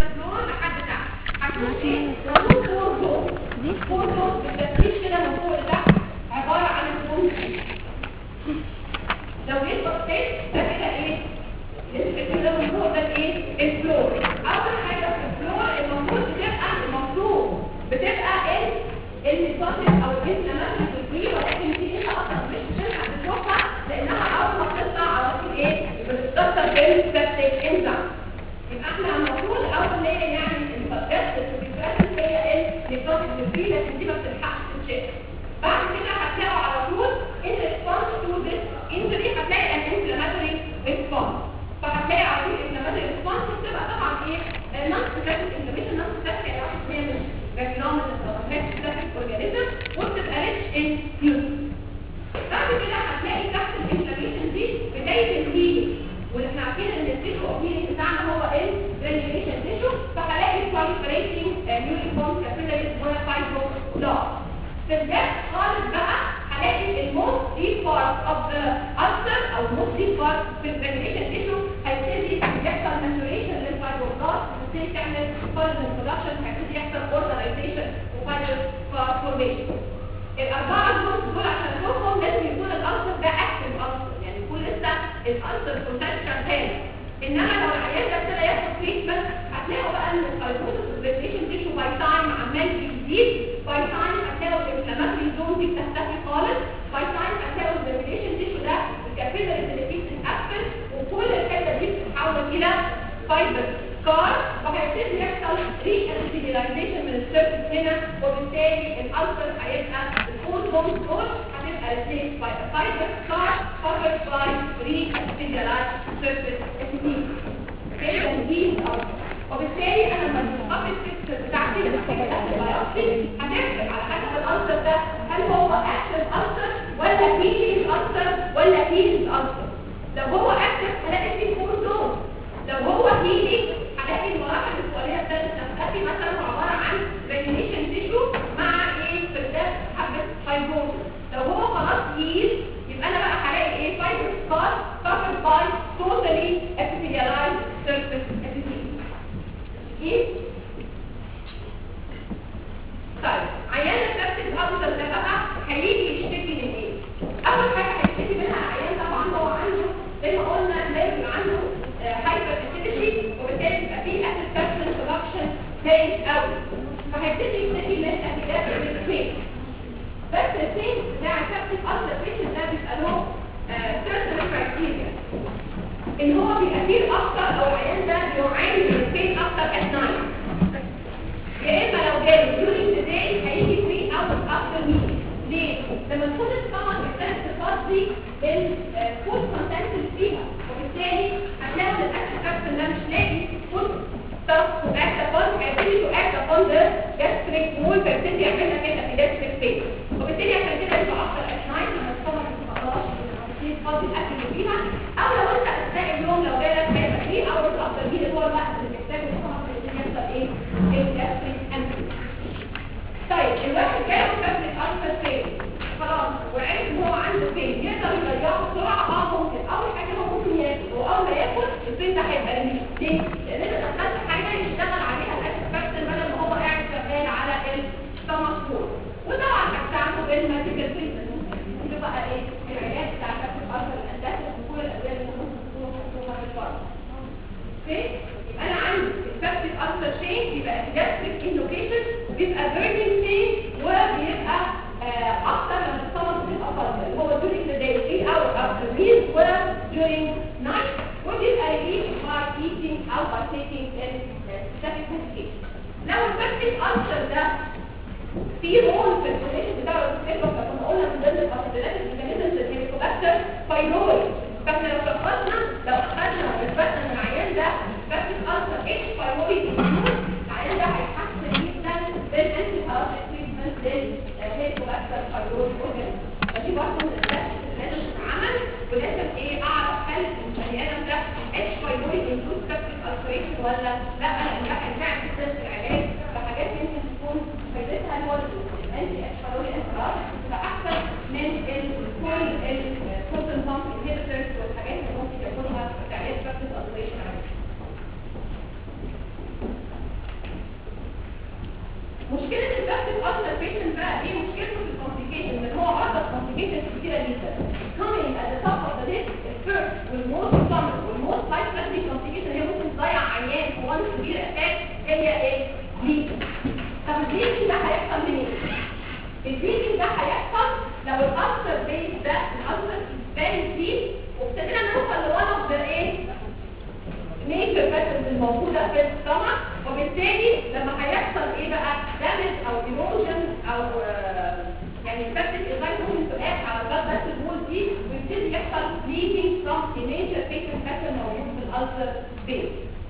فلور لحد تحت هتشوف ايه؟ هتشوف فور زون بالترتيب كده من فوق لتحت عباره عن الزون دي. لو جيت بصيت ده كده ايه؟ كده من فوق ده الايه؟ الفلور. اول حاجه في الفلور المفروض بتبقى النيكوتين او الانفلاماتوري دي، ولكن دي انت اصلا مش بتلحق تشوفها لانها اول ما بتطلع على طول ايه؟ بتتكسر بالبيبتيك انزيم. يبقى احنا المفروض اول ليه يعني الفاكتورز اللي بتتكسر هي النيكوتين دي، لكن دي ما بتلحقش تتشاف. بعد كده هتلاقوا على طول ان ريسبونس تو ذس انجري هتلاقي الانفلاماتوري ريسبونس. فهتلاقي على طول الانفلاماتوري ريسبونس بتبقى طبعا ايه؟ نون سبيسيفيك انفلاميشن. نون سبيسيفيك يعني واحد هي مش بكتيريا او سبيسيفيك اورجانيزم وبتبقى ريتش ان نيوترين. بعد كده هتلاقي تحت الانفلاميشن دي بدايه الهيلينج، واحنا عارفين ان التيشو اوف هيلينج بتاعنا هو الجرانيوليشن تيشو. فهلاقي proliferating newly-formed capillaries وفايبروبلاست. في الجنب خالص بقى هلاقي الموست ديب بارت اوف ذا ulcer او الموست ديب بارت في الجرانيوليشن تيشو هيبتدي يحصل maturation للفايبروبلاست، وتبتدي تعمل collagen production، هيبتدي يحصل organization وفايبر فورميشن. الاربعه دول عشان اشوفهم لازم يكون الالسر ده اكتف السر، يعني يكون لسه الالسر بروسيس شغال. انما لو العيان ده ابتدى ياخد تريتمنت هتلاقوا بقى ان الفايبروسس والفيرميشن تيشو باي تايم عمال بيزيد. باي تايم هتلاقوا الانفلاماتوري زون دي بتختفي خالص. باي تايم هتلاقوا الفيرميشن تيشو ده الكابيلاريز اللي فيه بتتقفل، وكل الحته دي بتتحول الى فايبر سكار، وهيبتدي يحصل ري انسيليلايزيشن من السيرفيس هنا، وبالتالي الالسر هيبقى الفول بون دول هتبقى ريبليس باي فايبر سكار كفرد باي ري انسيليلايزد سيرفيس ابيثيليوم. كده دي الالسر. وبالتالي انا لما القطع السيستم بتاعتي البيوبسي هتفرق على حسب الالسر ده هل هو اكتف السر ولا هيلينج السر ولا هيلينج السر. لو هو اكتف هلاقي فيه فول زون، لو هو هيلينج هلاقي المراحل السؤاليه الثالثه بتاعتي مثلا عباره عن ريجنيشن تيشو مع ايه في ده حبه فايبروسس. لو هو خلاص هيل يبقى انا بقى هلاقي ايه؟ فايبر سكار كفرد باي توتالي ابيثيليالايزد سيرفيس ابيثيليوم. ايه؟ طيب عيان السبتيك ألسر ده بقى هيجي يشتكي من ايه؟ اول حاجه هيشتكي منها العيان طبعا هو عنده زي ما قلنا لازم عنده هايبر اسيديتي، وبالتالي يبقى فيه اسيد سبستنس برودكشن زايد قوي، فهيبتدي يشتكي من اهتداء البين. بس البين بتاع السبتيك ألسر بيشنت ده بيبقى له سيرتن كرايتيريا ان هو بيبقى فيه اكتر، او العيان ده بيعاني من البين اكتر at night. يا اما لو جاله during the day هيجي 3 hours after meal. ليه؟ لما تكون السtomach محتاج تفضي الفود كونتنت اللي فيها، وبالتالي هتلاقوا الاكل كابسل ده مش لاقي فود ستاف تو اكت ابون، هيبتدي تو اكت ابون ذا جاستريك وول، فيبتدي يعمل لك كده في جاستريك بين. وبالتالي عشان كده يبقى اكتر at night لما السtomach ما خلاص تفضي الاكل اللي فيها. او لو انت اثناء اليوم لو جالك هيبقى 3 hours after meal اللي هو الوقت اللي بيحتاجه السtomach عشان يحصل ايه؟ الجاستريك امبتي. طيب الواحد جاله سبتيك ألسر فين؟ خلاص وعرف ان هو عنده فين، يقدر يضيعه بسرعه. ممكن اول حاجه هو ممكن ياكل، واول ما ياكل الفين ده هيبقى ريليف. ليه؟ لان انت دخلت حاجه يشتغل عليها الاسيد فاكتور بدل ما هو قاعد شغال على الستامك فود. وطبعا هتساعده بالميديكال تريتمنت. ممكن بقى ايه؟ العلاج بتاع سبتيك ألسر الاساسي وكل الادويه اللي ممكن تكونوا محطوطه في الفرن. اوكي؟ يبقى انا عندي السبتيك ألسر شين بيبقى جاستريك انلوكيشن، بيبقى بيرنينج شين، وبيبقى اكتر لما السtomach بتبقى فاضيه اللي هو during the day 3 hours after meal و during night، وبيبقى relieved by eating او by taking specific medication. لو السبتيك ألسر ده في رول في الفورميشن بتاع السيلفر، كنا قلنا من ضمن الاسيدات الميكانيزمز الهيليكوباكتر بايلوري. فاحنا لو شخصنا لو اخذنا واثبتنا ان العيان ده سبتيك ألسر اتش بايلوري العيان ده هيتحسن جدا بالانتي بايوتيك تريتمنت للهيليكوباكتر بايلوري اورجانيزم. فدي برضه من الاسباب اللي لازم تتعمل، ولازم ايه اعرف هل البني ادم ده اتش بايلوري انكلود سبتيك ألسريشن ولا لا، لان ده هيساعد جدا في العلاج. فحاجات يمكن تكون فايدتها هو الانتي اتش بايلوري انترال فاحسن من كل البروتون بامب انهبيتورز والحاجات اللي ممكن ياخدها في علاج سبتيك ألسريشن. مشكله البلاستيك ulcer patient بقى ايه مشكلته في الكومبليكيشن؟ ان هو عرضه كومبليكيشن كتيره جدا. coming at the top of the list الفيرست والموست common والموست life threatening complication هي ممكن تضيع عيان في وان سيفير اتاك هي ايه؟ bleeding. طب البليدنج ده هيحصل منين؟ البليدنج ده هيحصل لو الالسر بيس ده الالسر فيري ديب وابتدينا نوصل لوان اوف ذا ايه؟ نيجر فاسلز الموجوده في السtomach، وبالتالي لما هيحصل ايه بقى؟ دامج او ايروجن او يعني septic enzyme ممكن تقاس على البلد فاسل وول دي ويبتدي يحصل bleeding from the major facial vessel موجود في الالسر بيس.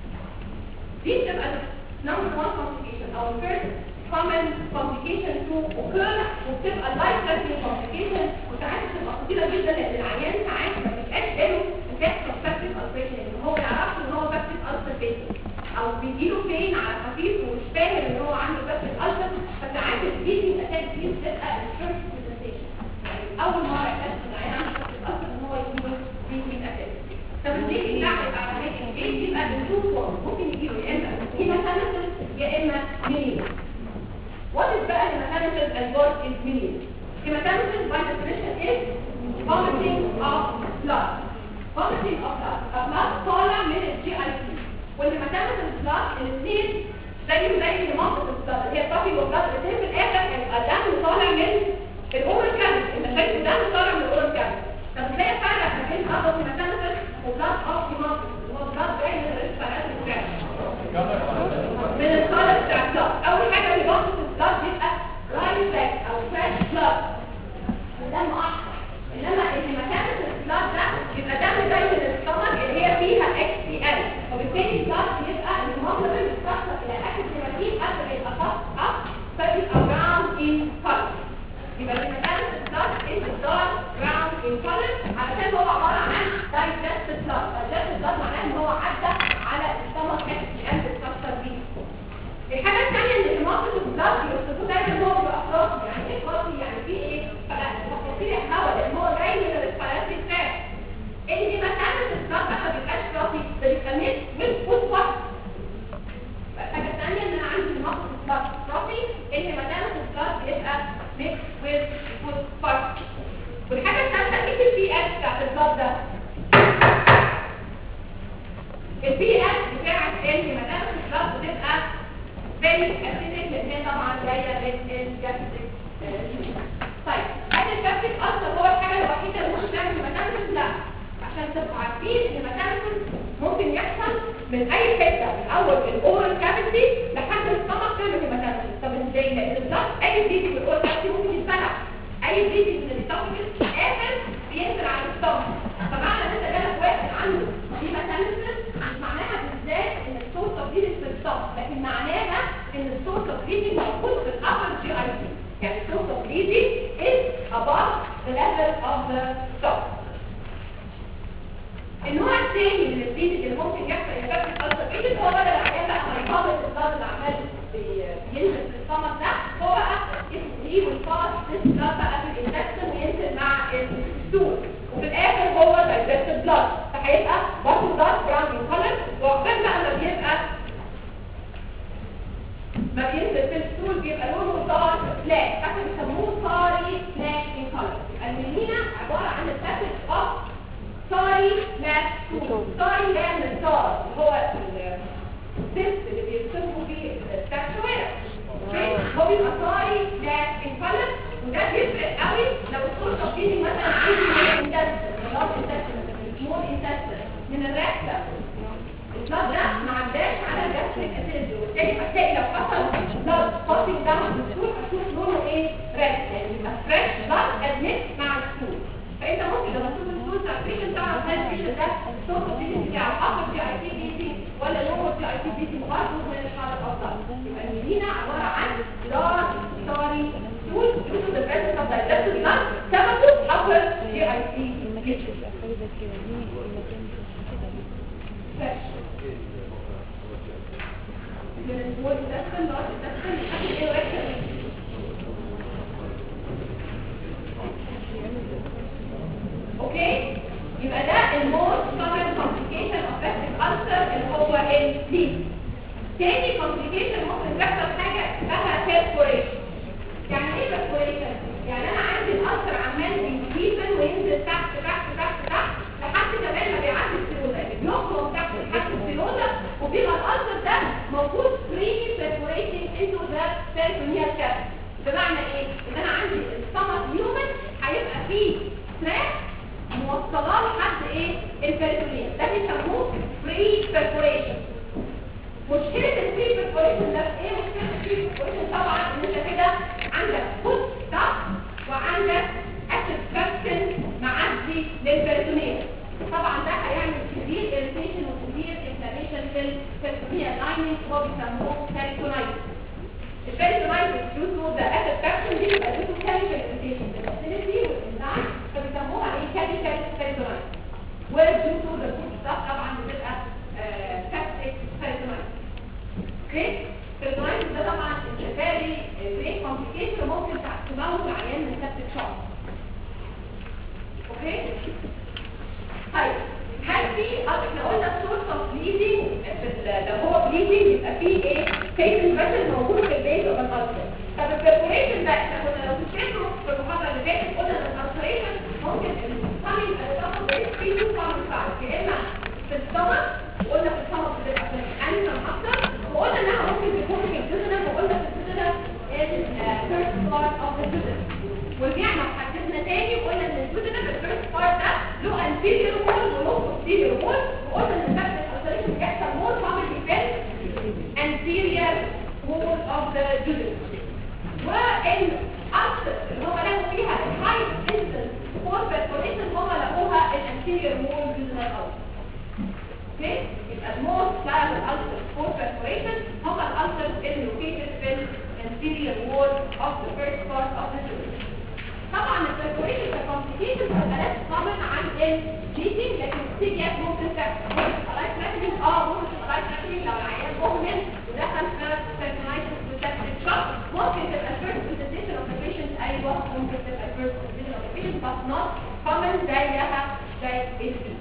دي بتبقى number one complication او first common complication to occur، وبتبقى life threatening complication وساعات بتبقى خطيره جدا لان العيان ساعات ما بيبقاش باله effect of septic ulceration، ان هو ما يعرفش ان هو septic ulcer patient او بيجيله pain على خفيف ومش فاهم ان هو عنده septic ulcer، فساعات البليدنج اتاك دي بتبقى الفيرست برزنتيشن، يعني اول مره يحس ان العيان عنده septic ulcer ان هو يجيله bleeding اتاك. طب البليدنج ده هيبقى على هيئه ايه؟ بيبقى بالتو فورم، ممكن يجيله يا اما هيماتيمسيس يا اما ميلينا. What is بقى hematemesis and what is meaning? Hematemesis by definition is vomiting of blood. Vomiting of blood. blood طالع من GIT. والهيماتيمسيس blood الاثنين زي المنطقة البلاد اللي هي الطفي والبلاد الاثنين في الاخر هيبقى دم طالع من الاورال كافيتي. انت شايف دم طالع من الاورال كافيتي. طب تلاقي فرق ما بين blood of hematemesis وبلاد اوف هيماتيمسيس اللي هو blood جاي من الريسبيراتوري تراكت. من الكالر بتاع البلاد. اول حاجه اللي بيحصل البلاد بيبقى رايت باك او فريش بلاد ودم احمر، انما الهيماتيمسيس بلاد ده بيبقى دم جاي من الستومك اللي هي فيها HCl، وبالتالي البلاد بيبقى المنظر بيتكسر الى اكل هيماتين قبل ما يبقى خط اب فبيبقى براون ان كولر. يبقى الهيماتيمسيس بلاد از دارك براون ان كولر علشان هو عباره عن دايجستد بلاد. دايجستد بلاد معناه ان هو عدى على الستومك HCl بتكسر بيه. الحاجه الثانيه ان الهيماتيمسيس بلاد بيوصفوه دايما ان هو بيبقى فلوسي. يعني ايه فلوسي؟ يعني فيه ايه؟ تفاصيل الهواء لان هو جاي من الريسبيراتوري تراكت. الهيماتيمسيس بلاد ما بيبقاش فلوسي، ده بيبقى ميكس ويز فود بارت. الحاجه الثانيه ان انا عندي الهيماتيمسيس بلاد فلوسي، الهيماتيمسيس بلاد بيبقى ميكس ويز فود بارت. والحاجه الثالثه ايه البي اتش بتاعت البلاد ده؟ البي اتش بتاعت الهيماتيمسيس بلاد بتبقى فيري اسيدك لان هي طبعا جايه من الجاستريك. طيب هل الجاستريك اصلا هو الحاجه الوحيده اللي ممكن تعمل هيماتيمسيس؟ لا، عشان تبقوا عارفين الهيماتيمسيس ممكن يحصل من اي حته، من اول الاورال كافيتي لحد الستومك تعمل هيماتيمسيس. طب ازاي؟ لان البلاد اي بيبي في الاورال كافيتي ممكن يتبلع، اي بيبي من الستومك في الاخر بينزل على الستومك. فمعنى ان انت جالك واحد عنده هيماتيمسيس مش معناها بالذات ان السورس اوف بليدنج في الستومك، لكن معناها ان السورس اوف بليدنج موجود في الابر جي اي تي. يعني السورس اوف بليدنج is above the level of the stomach. النوع الثاني من البليدنج اللي ممكن يحصل يفكر الالترا هو بدل العيان بقى ما يقابل البلاد اللي عمال بينزل في الستومك ده، هو بقى يسقيه ويفاض البلاد بقى في الانتستين وينزل مع الستول، وفي الاخر هو دايجستد بلاد، فهيبقى برضه بلاد براون ان كولر. وعقبال بقى ما بينزل في الستول بيبقى لونه دارك بلاك، فاحنا بيسموه صاري بلاك ان كولر. الميلينا عباره عن الاسيد اوف صاري بلاك ستول. صاري ده من الصار اللي هو الزفت اللي بيرسموا فيه بتاع الشوارع، هو بيبقى صاري بلاك ان كولر. وده بيفرق قوي لو السورس اوف بليدنج مثلا عندي من الانتستين، من الرئه، البلاد ده ما عداش على الجاستريك اسيد، وبالتالي هتلاقي لو حصل بلاد باسنج داون الستول هتشوف لونه ايه؟ ريد، يعني يبقى فريش بلاد ادميت مع الستول. فانت ممكن لما تشوف الستول بتاع البيشنت تعرف هل البيشنت ده السورس اوف بليدنج بتاعه ابر جي اي تي بي سي ولا لور جي اي تي بي سي برضه من الحاله الافضل. يبقى الميلينا عباره عن دارك ستاري ستول due to the presence of digestive blood سببه upper جي اي تي بي سي. من السمول intestine large intestine لحد ايه rectum. اوكي، يبقى ده الموست common complication of gastric ulcer اللي هو البليد. تاني كومبليكيشن ممكن تحصل حاجه اسمها بيرفوريشن. يعني ايه بيرفوريشن؟ يعني انا عندي الالسر عمال بيزيد وينزل تحت تحت تحت تحت لحد كمان ما بيعدي السيروزا، يعني بيخرج تحت لحد السيروزا، وبيبقى الالسر ده موجود فري بيرفوريشن انتو ذا بيرتونيال كافيتي. بمعنى ايه؟ ان انا عندي السtomach هيومن هيبقى فيه سناك موصلاه لحد ايه؟ البيرتونيال، ده بيسموه فري بيرفوريشن. مشكله الفري بيرفوريشن ده ايه؟ مشكله الفري بيرفوريشن طبعا ان انت كده عندك فوت ستاف وعندك اكتف سبستنس معدي للبيرتونيال. طبعا ده هيعمل سيفير irritation وسيفير انفلاميشن في البيرتونيال لايننج وبيسموه بيرتونايتس. البيرتونايتس due to the active caption دي بتبقى due to chemical irritation في الفاسيلتي والانزيم، فبيسموها ايه؟ chemical peritonitis. و due to the food stuff طبعا بتبقى septic peritonitis. اوكي؟ peritonitis ده طبعا very great complication وممكن تموت العيان من septic shock. اوكي؟ طيب هل في احنا قلنا source of bleeding لو هو bleeding يبقى فيه ايه؟ patent vessel موجود في البيت اوف الالسر. طب البرفوريشن ده احنا كنا لو تفتكروا في المحاضره اللي فاتت قلنا ان الالسريشن ممكن الكامينج تاخد في تو كامينج سايد، يا اما في السtomach وقلنا في السtomach بتبقى في الانيمال اكتر، وقلنا انها ممكن تكون في الجدران، وقلنا في الجدران الفيرست بارت اوف الجدران. ورجعنا وحددنا تاني وقلنا ان الجدران الفيرست بارت ده له anterior wall وله posterior wall، وقلنا ان الفرق الالسريشن بيحصل مور كومنلي في anterior wall of the judith. وان اكثر اللي هم لقوا فيها الهاي انسنس فور بيرفوريشن هم لقوها الانتيريور وول جدران الالسر. اوكي؟ يبقى الموست لايبل الالسر فور بيرفوريشن هم الالسر اللي لوكيتد في الانتيريور وول اوف ذا فيرست بارت اوف ذا جدران. طبعا البرفوريشن ككومبليكيشن بتبقى لازم كومن عن البليدنج، لكن السيريات ممكن تحصل. الايت تراكمنج ممكن الايت تراكمنج لو العيان مهمل ودخل في سيركلايتس وسيبتيك شوك ممكن تبقى الفيرست برزنتيشن اوف ذا بيشنت. ايوه ممكن تبقى الفيرست برزنتيشن اوف ذا بيشنت بس نوت كومن زيها زي البليدنج.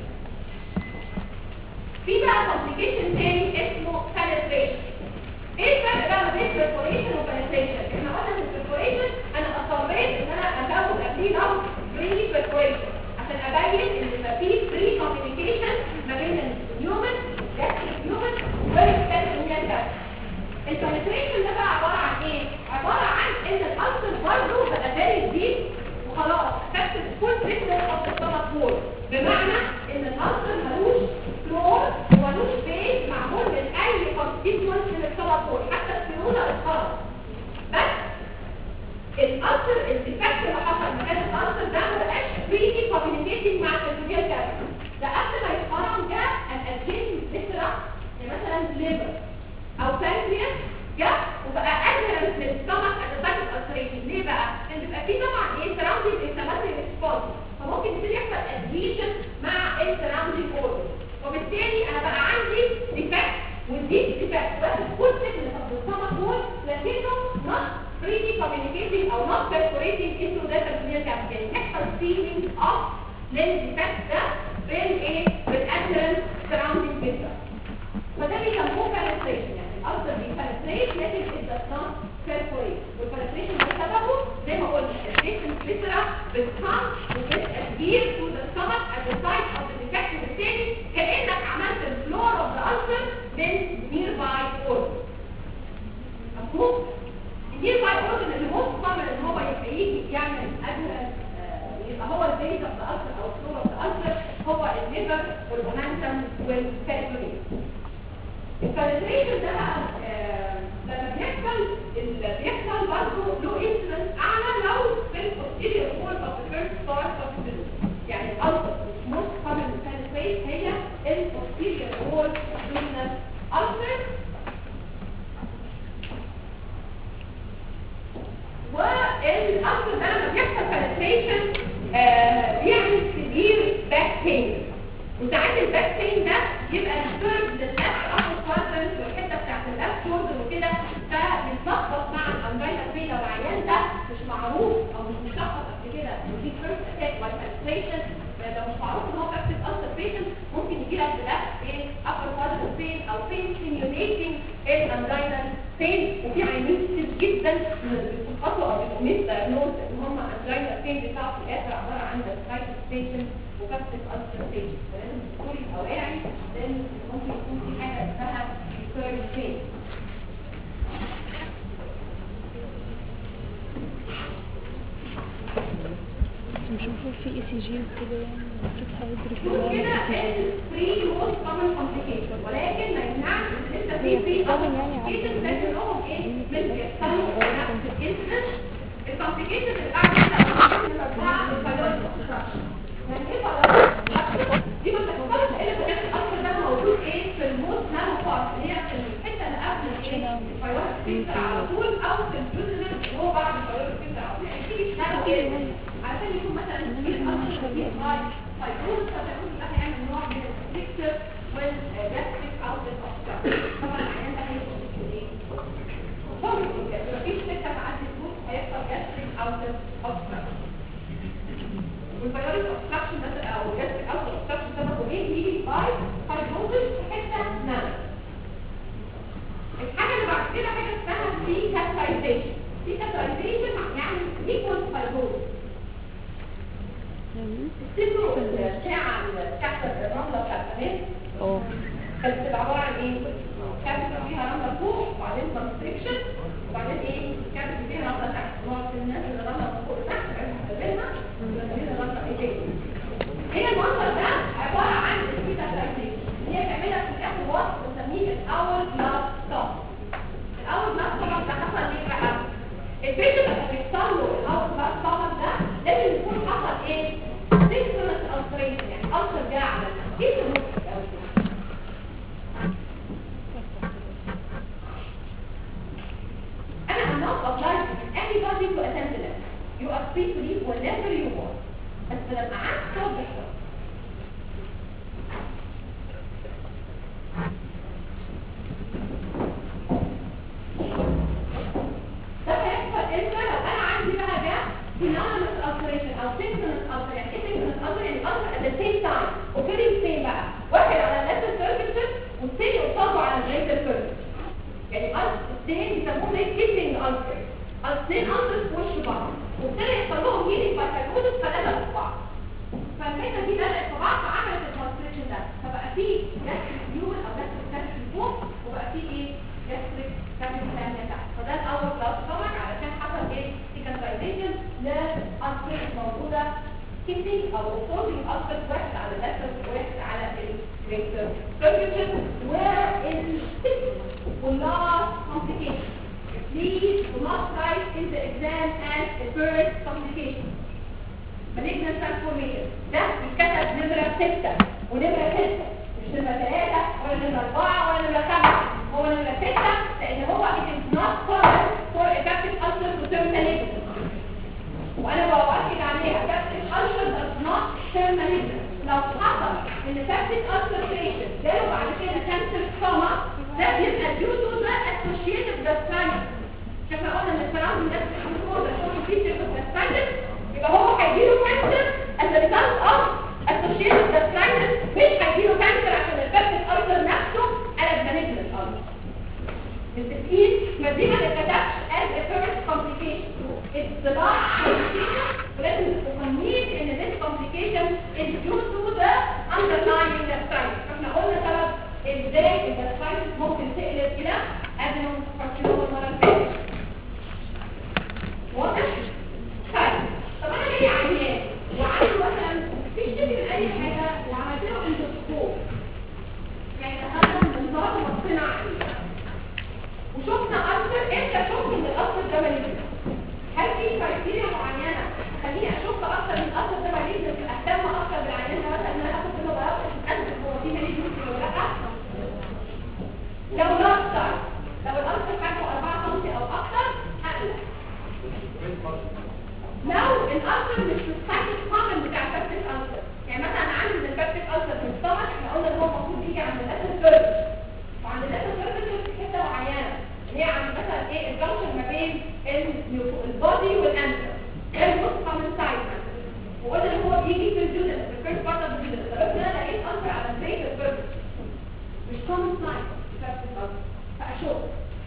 في بقى كومبليكيشن تاني اسمه penetration. ايه الفرق بقى بين perforation وpenetration؟ احنا قلنا ان البرفوريشن انا اضطريت ان انا ازود قبليه لفظ free perforation عشان ابين ان يبقى في free communication ما بين الهيومن gastric والperitoneal cavity. الpenetration ده بقى عباره عن ايه؟ عباره عن ان الالسر برضه بقى فيري ديب وخلاص affected full thickness of the stomach wall، بمعنى ان الالسر ملوش فلور وملوش بيز معمول من اي constituent من السtomach wall، حتى السيروزا اتخرج. بس الالسر الديفكت اللي حصل مكان الالسر ده ما بقاش فريلي كوميونيكيتنج مع البريتونيال كافيتي، ده قبل ما يتخرج جه الادجيشن فيسرا مثلا ليفر او بانكرياس جه وبقى ادهرنت للستمك ات ذا الالسريشن. ليه بقى؟ لان بيبقى في طبعا ايه سراوندينج انفلاماتوري ريسبونس، فممكن يبتدي يحصل ادهيشن مع السراوندينج اورجن، وبالتالي انا بقى عندي ديفكت، والديب ديفكت واخد فول ثيكنس اوف ذا ستمك وول لكنه نوت فريلي كوميونيكيتنج او نوت بيرفوريتنج انتو ذا peritoneal cavity، يعني يحصل سيلينج اوف للديفكت ده بالايه؟ بالادهرنت سراوندينج فيسرا، فده بيسموه penetration. يعني الالسر بيبنتريت لكن it does not perforate، والpenetration ده سببه زي ما قلنا adjacent viscera بتكم وبتadhere to the stomach at the site of the defect، وبالتالي كأنك عملت الفلور of the ulcer من nearby organ. مفهوم؟ nearby organ اللي most common ان هو يجي يعمل يبقى هو البيز of the ulcer او الفلور of the ulcer هو الليفر والمومنتم والبيرتونيال. البنتريشن ده لما بيحصل برضه له انسلنس اعلى لو في البوستيريور وول اوف ذا فيرست بارت اوف ذا جلوس، يعني الالسر موست كومن بنتريت هي البوستيريور وول اوف ذا الالسر. والالسر ده لما بيحصل بنتريشن بيعمل سيفير باك بين، وساعات الباك بين ده يبقى الثيرد لللفت ابر كوادرنت والحته بتاعت اللفت شولدر وكده، فبيتلخبط مع الانجينا بين لو العيان ده مش معروف او مش مشخص قبل كده ودي فيرست اتاك باي بنتريشن، لو مش معروف ان هو فاكتيف السر بيشنت ممكن يجي لك بلفت بين ابر كوادرنت بين او بين سيميوليتنج انجينال بين، وفي عيانين كتير جدا بيسقطوا او بيبقوا ميس دايجنوز ان هم انجينال بين بتاعه في الاخر عباره عن gastritis patient وكابتن ulceration، فلازم الدكتور يبقى واعي لان ممكن يكون في حاجه اسمها recurrent pain. مش المفروض في ECG وكده يعني المفروض هيدرك كده الفري موست كومن كومبليكيشن، ولكن ما يمنعش ان لسه في فري كومبليكيشن لكنهم ايه مش بيحصلوا نفس الانسيدنت. الكومبليكيشن اللي بعد كده بنرجعها للفايرويد اوبستراكشن. يعني ايه فايرويد اوبستراكشن؟ دي ما بتحصلش الا اذا كان الاثر ده موجود ايه في الموست نانو بارت اللي هي في الحته اللي قبل ايه الفايرويد سبيكتر على طول، او في الجزء اللي هو بعد الفايرويد سبيكتر على طول، يعني تيجي نانو ايه عشان يكون مثلا في الاثر دي هاي فيقول فتقول بقى هيعمل نوع من الفليكتر والجاستريك اوتلت اوبستراكشن. طبعا العيان ده هيبقى ايه؟ مفيش فكره تعدي الفوت هيحصل جاستريك اوتلت اوبستراكشن. والفيرويد اوبستراكشن ده او جاستريك اوتلت اوبستراكشن سببه ايه؟ بيجي باي فايبروزس في حته نانو. الحاجه اللي بعد كده حاجه اسمها سيكاترايزيشن. سيكاترايزيشن يعني ايكوال فايبروزس. تفتكروا الساعة تحت الرملة بتاعت زمان؟ كانت بتبقى عبارة عن ايه؟ كانت فيها رملة فوق وبعدين كونستريكشن وبعدين ايه؟ كانت فيها رملة تحت. نوع الناس اللي الرملة من فوق لتحت عايزة تستخدمها وتستخدم الرملة ايه تاني؟ هي المنظر ده عبارة عن السيكاترايزيشن. هي تعملها في الآخر وصف بنسميه الأول بلاس ستوب. الأول بلاس ستوب ده حصل ليه بقى؟ البيشنت اللي بيحصل له الأول بلاس ستوب ده لازم يكون حصل ايه؟ سيكتورس ألتريشن، يعني ألتر جاء على ايه النص أنا am not obliged anybody to attend the lecture. You are free to leave whenever you want. بس لما قعدت صوت بيحصل. ده هيحصل امتى لو أنا عندي بقى ده synonymous alteration أو synchronous alteration. يعني ايه synchronous alteration؟ يعني alter at the same time occurring same بقى. واحد على lateral curvature والتاني قصاده على greater curvature. يعني الاثنين بيسموه زي kissing ulcer. الاثنين ulcers في وش بعض وابتدى يحصل لهم healing by fibrosis فلزقوا في بعض. فالحته دي لزقت في بعض فعملت الترانسكريبشن ده، فبقى فيه gastric fuel او gastric cavity فوق وبقى فيه ايه؟ gastric cavity ثانيه تحت. فده الاول بلاس طبعا علشان حصل ايه؟ سيكاترايزيشن لألسر موجوده كيسنج او opposing ulcer واحد على اللاتر وواحد على الجريتر curvature. والlast complication. Please do not write in the exam as the first complication. malignant transformation ده بيتكتب نمرة 6 ونمرة 6 مش نمرة 3 ولا نمرة 4 ولا نمرة 5. هو نمرة 6 لأن هو it is not common for a gastric ulcer to turn malignant. وأنا بأكد عليها gastric ulcer does not turn malignant. لو حصل إن gastric ulceration جاله بعد كده cancer trauma ده بيبقى due to the associated gastritis. شايفة قلنا إن السراوند ده هو ده شغل feature of gastritis. يبقى هو هيجيله كانسر as a result of associated gastritis، مش هيجيله كانسر عشان الجاستريك ألسر نفسه قلب malignant ulcer. متفقين؟ فدي ما تتكتبش as a first complication. It's the last complication ولازم تفهمين إن this complication is due to the underlying gastritis. احنا قلنا سبب ازاي الجاسترايتس ممكن تقلب إلى adenocarcinoma المرة اللي فاتت. واضح؟ طيب طب انا ليه عيان وعنده مثلا مفيش شكل من اي حاجه وعملت له اندوسكوب، يعني دخلنا منظار وبصينا عليه وشفنا اثر. امتى شفت ان الاثر ده مالجنت؟ هل في كرايتيريا معينه تخليني اشك اكتر من الاثر ده مالجنت اهتم اكتر بالعيان ده مثلا ان انا اخد منه بياض اتاكد هو في مالجنت ولا لا؟ لو لا اكتر، لو الاثر حجمه 4 سم او اكتر هقلق. لو الألسر مش مستحق القامل بتاع الفاكتيك ألسر، يعني مثلا أنا عندي من الفاكتيك ألسر في السtomach احنا قلنا إن هو المفروض يجي عند اللاتر كيرفس، وعند اللاتر كيرفس في حتة معينة اللي هي عند مثلا إيه الجنكشن ما بين البودي والأنتر، ده الموست كومن سايت، وقلنا إن هو بيجي في الجودل في الفيرست بارت أوف الجودل. طب أنا لقيت ألسر على الجريتر كيرفس مش كومن سايت الفاكتيك ألسر فأشوف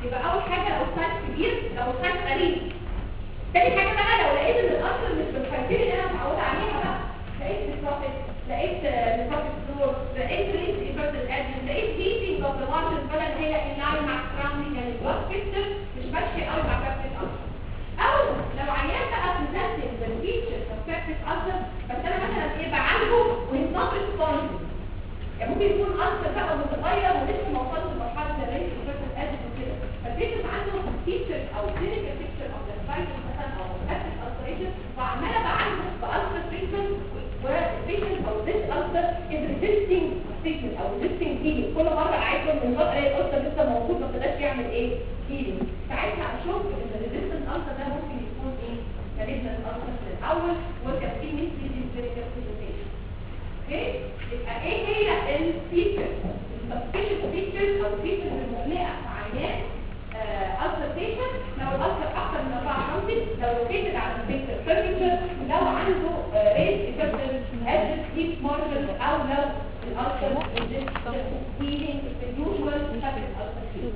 يبقى اول حاجه لو سايز كبير، لو سايز قليل. تاني حاجه بقى لو لقيت ان الاصل مش بالكرايتيريا اللي انا متعوده عليها بقى، لقيت ديستروفيك، لقيت ديستروفيك فلور، لقيت ريز ايفرت الادج، لقيت هيتنج اوف ذا مارجن بدل هي ان لاين مع سراوندينج يعني البلاد بيكتشر مش ماشيه قوي مع كابتن اصلا. او لو عيان بقى بريزنتنج بالفيتشرز اوف كابتن اصلا بس انا مثلا ايه بعالجه وهيز نوت ريسبونسيف، يعني ممكن يكون اصلا بقى متغير ولسه ما وصلش لمرحله الريز ايفرت الادج وكده، فالبيشنت عنده فيتشرز او كلينيكال بيكتشر اوف ذا سايتس مثلا او كابتن ulceration وعماله بعالجه بالسر تريتمنت والبيشنت او ذس ulcer is resisting treatment او resisting healing، كل مره اعيده من فتره الالسر لسه موجود ما ابتداش يعمل ايه؟ healing. ساعتها اشوف ان الريزيستنت ulcer ده ممكن يكون ايه؟ malignant ulcer من الاول وكان في misleading clinical presentation. اوكي؟ يبقى ايه هي الفيتشرز؟ السبسبيشال فيتشرز او الفيتشرز المقلقه في عيان ulceration لو الالسر اكتر من 4 سم، لو لوكيتد على الفيكتور فيرتيكال، لو عنده ريز افكتيف ادج ديب مارجن، او لو الالسر هيلينج في اليوجوال شكل الالسر.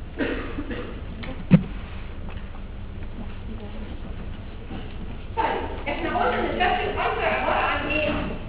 طيب احنا قلنا ان الشكل الالسر عباره عن ايه؟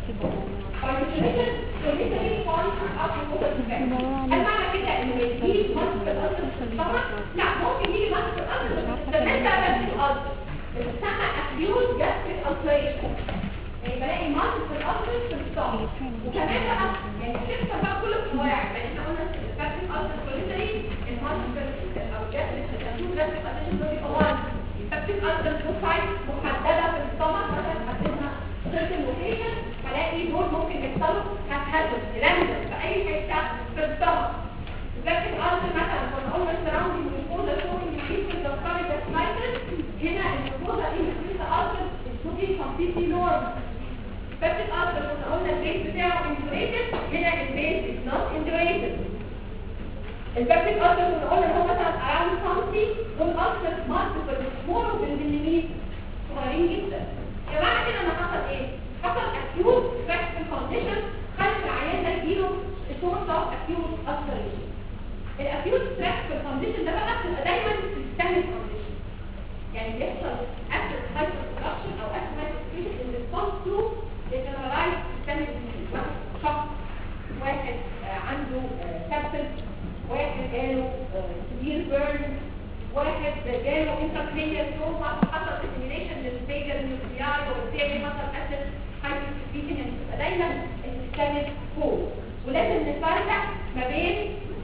هل معنى كده ان يجي ماسك الالسر في السtomach؟ لا، ممكن يجي ماسك الالسر بس السمنه بتاعت الالسر بتسمى acute gastric ulceration، يعني بلاقي ماسك الالسر في السtomach. وكمان بقى يعني بتحصل بقى كل الانواع، يعني احنا قلنا الgastric ulcer solitary، الماسك او gastric acute gastric ulceration دول بيبقوا واحد، gastric ulcer سايت محدده في السtomach مثلا حددنا certain location، هلاقي دول ممكن يحصلوا هتحدد راندم في اي حته في السtomach. لكن ulcer مثلا كنا قلنا surrounding mucosa showing increased of gastritis، هنا الميكوزا دي مش ulcer is looking completely normal. بس الulcer كنا قلنا البيز بتاعه indurated، هنا البيز is not indurated. البابتيك ulcer كنا قلنا ان هو مثلا around سنتي، والulcer multiple small بالمليمتر صغيرين جدا. يا جماعه كده ان حصل ايه؟ حصل acute gastric condition خلت العيان ده يجيله source of acute ulceration. الاكيوت gastric condition ده بقى بتبقى دايما systemic condition، يعني بيحصل active hyperproduction او active hyperproduction in response to generalized systemic disease. شخص واحد عنده sepsis، واحد جاله severe burn، واحد جاله intracranial trauma حصل stimulation للفيجر نيوكلياي وبالتالي حصل active hyperproduction، يعني بتبقى دايما systemic cause. ولازم نفرق ما بين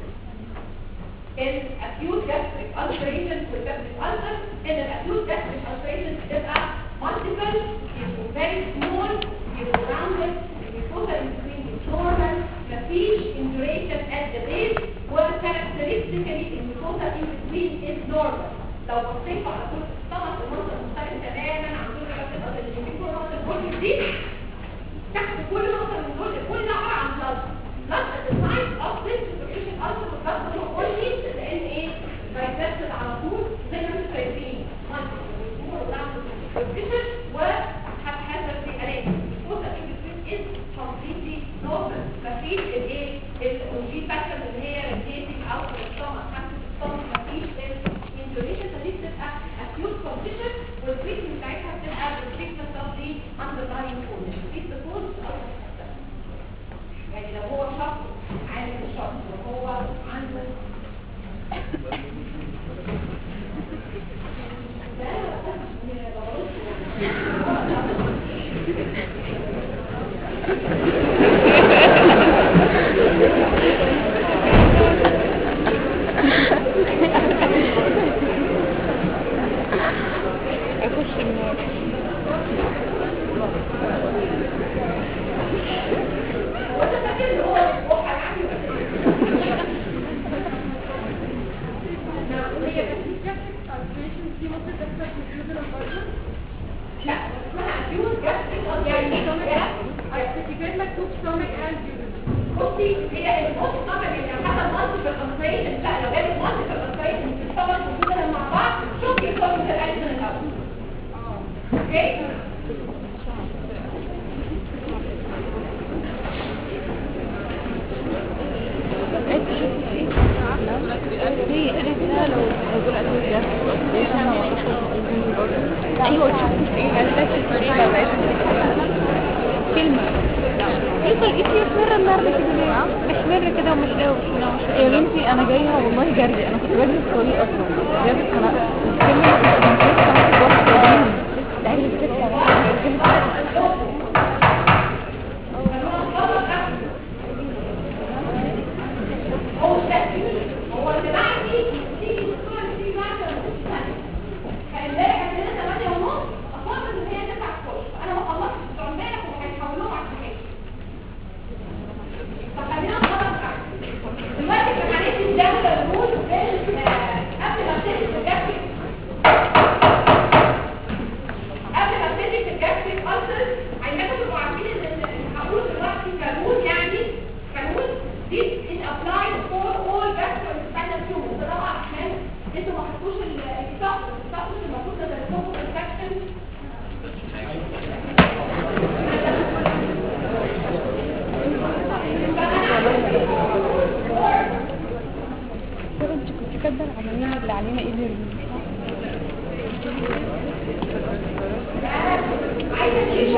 الacute gastric ulceration والgastric ulcer، ان الacute gastric ulceration بتبقى multiple، يبقوا very small، يبقوا rounded، الميكوزا in between is normal، مفيش induration at the base، وcharacteristically الميكوزا in between is normal. لو بصيت على طول السtomach المنظر مختلف تماما عن كل gastric ulcer، اللي في كل نقطة البولي دي تحت كل نقطة من دول كل ده عبارة عن blood at the site of this superficial ulcer، والبلد هو بولي لان ايه؟ بيترسل على طول زي ما انتم شايفين مالتي والجمهور وضعته superficial وهتحسب في الات الفوزة in between is completely normal. مفيش الايه؟ الجي فاكتور اللي هي radiating out of the stomach، حاسة الstomach مفيش induration، فدي بتبقى acute condition، والتريتمنت بتاعتها بتبقى بالتريتمنت of the underlying condition. It's the cause of يعني لو هو شخص عالم الشخص وهو عنده اخش النار. بصي هي النقطة طبعا اللي حصل مالتيبل كونسيشن، لا لو جابت مالتيبل كونسيشن طبعا موجودة مع بعض، شوفي الكونسيشن الأليسن الأول. اوكي؟ في انا لو بصي انا جايه والله جري، انا كنت بجري في الطريق اصلا بجد اتخنقت. الكلمه بتاعت الوقت قدامي تعالي هو التأكيد هو الجماعة دي تيجي الصورة اللي تيجي بعد ما تمشي ثانية. كان امبارح عندنا 8 ونص أصلا إن هي 9 الصبح، فأنا ما خلصتش بتوع امبارح وهيحولوهم على الصحيح. فخلينا نخلص بعد. دلوقتي في حالات الدولة الرول قبل ما ابتدي في الجاستريك ألسر عايزاكم تبقوا عارفين إن هقول دلوقتي قانون يعني قانون this is applied for all gastrointestinal tumors. ده طبعا عشان انتوا ما حطوش الاتفاق مش المفروض تدرسوه في السكشن. انت كنت كاتبه العمليه اللي علينا ايه اللي عايزه تشوفوا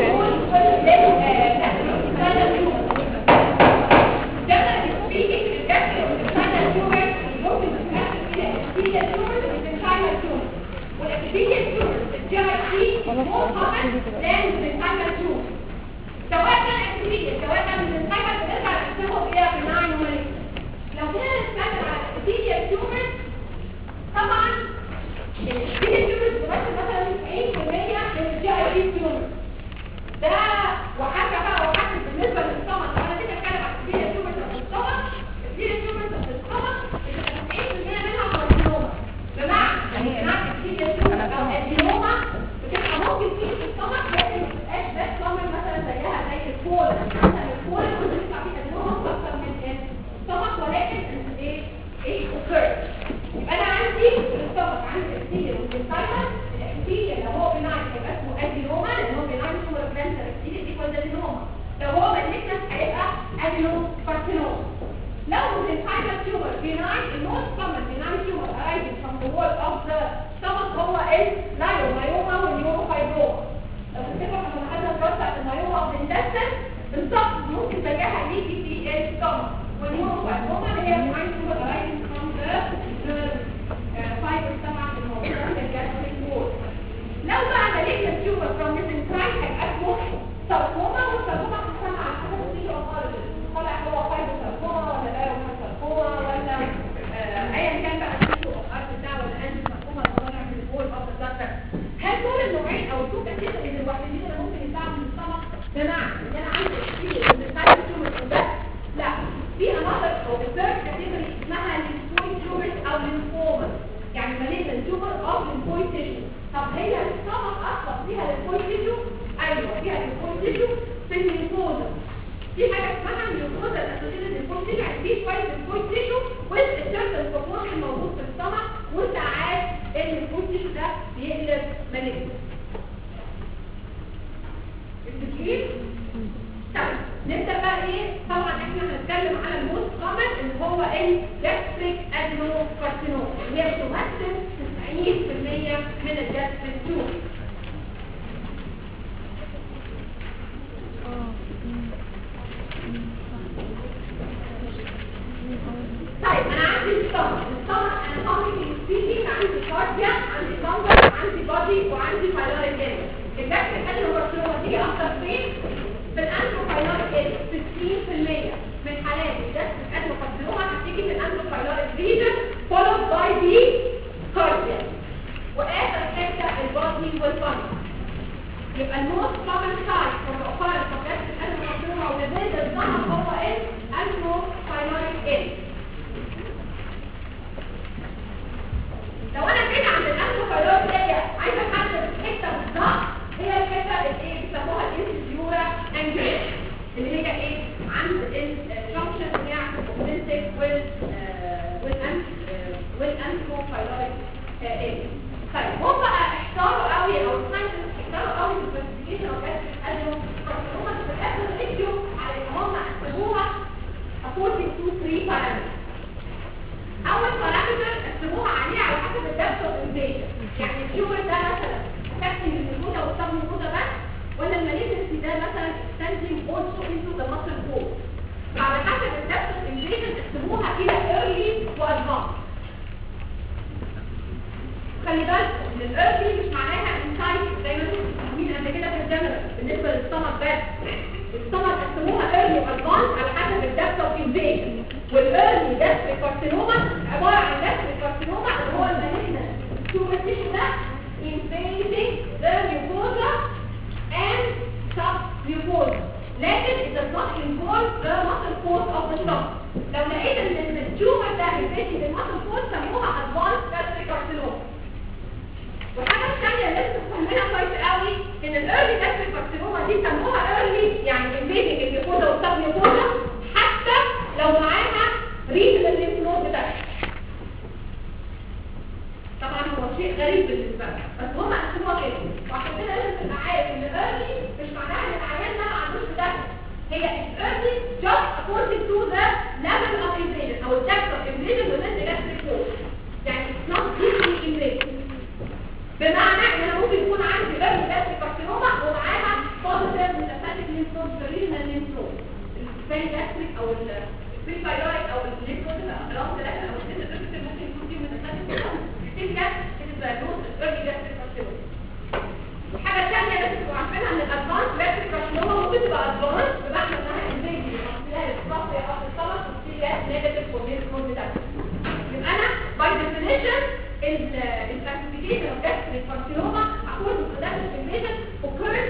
سواء كان اكتيفيتي سواء كان من الحاجه بنرجع نحسبه فيها بناين ومالك. لو كنا نتكلم على الاكتيفيتي تيومر طبعا الاكتيفيتي تيومر بتمثل مثلا 90% من الجي اي بي تيومر ده. وحاجه بقى وحاجه بالنسبه للسtomach لو انا كده اتكلم على الاكتيفيتي تيومر في السtomach الاكتيفيتي تيومر في السtomach 90% منها كارسينوما. بمعنى يعني انا الاكتيفيتي تيومر او الادينوما بتبقى ممكن تيجي في السtomach لكن ما تبقاش بس كومن مثلا زيها زي الكولا. مثلا الكولا كنت بتطلع فيه ادينوما اكتر من السtomach ولكن ايه occurred. يبقى انا عندي في السtomach عندي اكتيفيتي والانتايمر. الاكتيفيتي لو هو بناين هيبقى اسمه ادينوما لان هو بناين تيومر كانسر اكتيفيتي ايكوال ادينوما. لو هو مالجنس هيبقى ادينوكارسينوما. لو الانتايمر تيومر بناين الموست كومن بناين تيومر arising from the wall of the stomach هو اللايومايوما والنيوروفايبروما. لو تفتكروا احنا خدنا الدراسه بتاعت المايوما اوف الانتستين بالظبط ممكن زيها يجي في السtomach والنيوروفايبروما اللي هي بناين تيومر arising from the fibers طبعا الموجوده في الجاستريك وول. لو بقى مالجنس تيومر from this inside هيبقى اسمه ساركوما. والساركوما بتسمى على حسب السيجي اوف اوريجن طالع هو فايبر ساركوما ولا لايوما ساركوما ولا ايا كان بقى السيجي اوف اوريجن بتاعه ولا انجي ساركوما اللي طالع من الوول اوف ذا. هل دول النوعين او التو كاتيجوريز الوحيدين اللي ممكن يطلعوا من السtomach؟ بمعنى ان انا عندي كتير من السايد تيومر بس؟ لا، في انذر او الثيرد كاتيجوري اسمها ليمفويد تيومرز او ليمفوما يعني مالجنت تيومر او ليمفويد تيشو. طب هي السtomach اصلا فيها ليمفويد تيشو؟ ايوه فيها ليمفويد تيشو في الميوكوزا. في حاجه اسمها ميوكوزا اسوشيتد ليمفويد تيشو يعني في شويه ليمفويد تيشو والسيرفس بروبورشن موجود في السtomach وساعات الليمفويد تيشو ده بيقلب مالجنت. التكليف طيب نبدا بقى ايه. طبعا احنا هنتكلم على الموست كومن اللي هو الجاستريك ادينوكارسينوما اللي هي بتمثل 90% من الجاستريك تيومر. طيب انا عندي السtomach انا سبيكينج عندي كارديا عندي لانجر عندي بادي وعندي بايلوريك جلاند. الجاستريك ادينوكارسينوما تيجي اكتر فين؟ في الانتروبايلوريك جلاند. 60% من حالات الجاستريك ادينوكارسينوما هتيجي في الانتروبايلوريك ريجن followed by the cardia واخر حته البادي والبادي. يبقى الموست كومن سايت فور ذا occurrence of gastric adenocarcinoma within the stomach هو الانتروبايلوريك جلاند. لو انا كده عند الانتروبايلوريك دي عايزه احدد حته بالظبط هي الحته اللي بيسموها الانتيورا انجل اللي هي ايه عند الجنكشن بتاع السيستيك والانتروبايلوريك اريا. طيب هم بقى احتاروا قوي او الساينتست احتاروا قوي في الانفستيجيشن اوف جاستريك ادينوكارسينوما في الاخر رجعوا على ان هم قسموها according to 3 parameters. اول بارامتر قسموها عليه على حسب الدبس اوف يعني التيومر ده مثلا affecting الميوكوزا والسب ميوكوزا بس ولا المالجنسي ده مثلا extending also into the muscle wall. فعلى حسب الدبس الانفيجن قسموها الى ايرلي وادفانس. خلي بالكم ان الايرلي مش معناها انسايت زي ما انتم فاهمين قبل كده في الجنرال بالنسبه للسtomach بس. السtomach قسموها ايرلي وادفانس على حسب الدبس الانفيجن. والايرلي gastric carcinoma عباره عن gastric carcinoma اللي هو المالجنت tumor tissue ده invading the mucosa and submucosa. لكن it does not involve the muscle force of the stomach. لو لقيت ان التيومر ده invading the muscle force سموها advanced gastric carcinoma. والحاجه الثانيه اللي لازم تفهمينها كويس قوي ان الايرلي gastric carcinoma دي سموها early يعني invading الميوكوزا والسبميوكوزا حتى لو معاها regional lymph node بتاعها. طبعا هو شيء غريب بالنسبه لنا بس هم قسموها كده. وعشان كده لازم تبقى عارف ان early مش معناها ان العيان ده ما عندوش ده. هي early just according to the level of invasion او depth of invasion within the gastric wall. يعني it's not deeply invaded. بمعنى ان انا ممكن يكون عندي early gastric carcinoma ومعاها positive metastatic lymph node renal lymph node. البري gastric او البريفايرويد او الليمف نود الاطراف ثلاثه او السيستم ممكن يكون فيه metastatic الحاجة الثانية لازم تبقوا عارفينها ان الادفانس gastric carcinoma ممكن تبقى ادفانس بمعنى انها انفيجن خلال الصفر او الصمت وفيها نيجاتيف والنيجاتيف بتاعتها. يبقى انا باي ديفينيشن الكلاسيفيكيشن اوف gastric carcinoma according to that definition occurs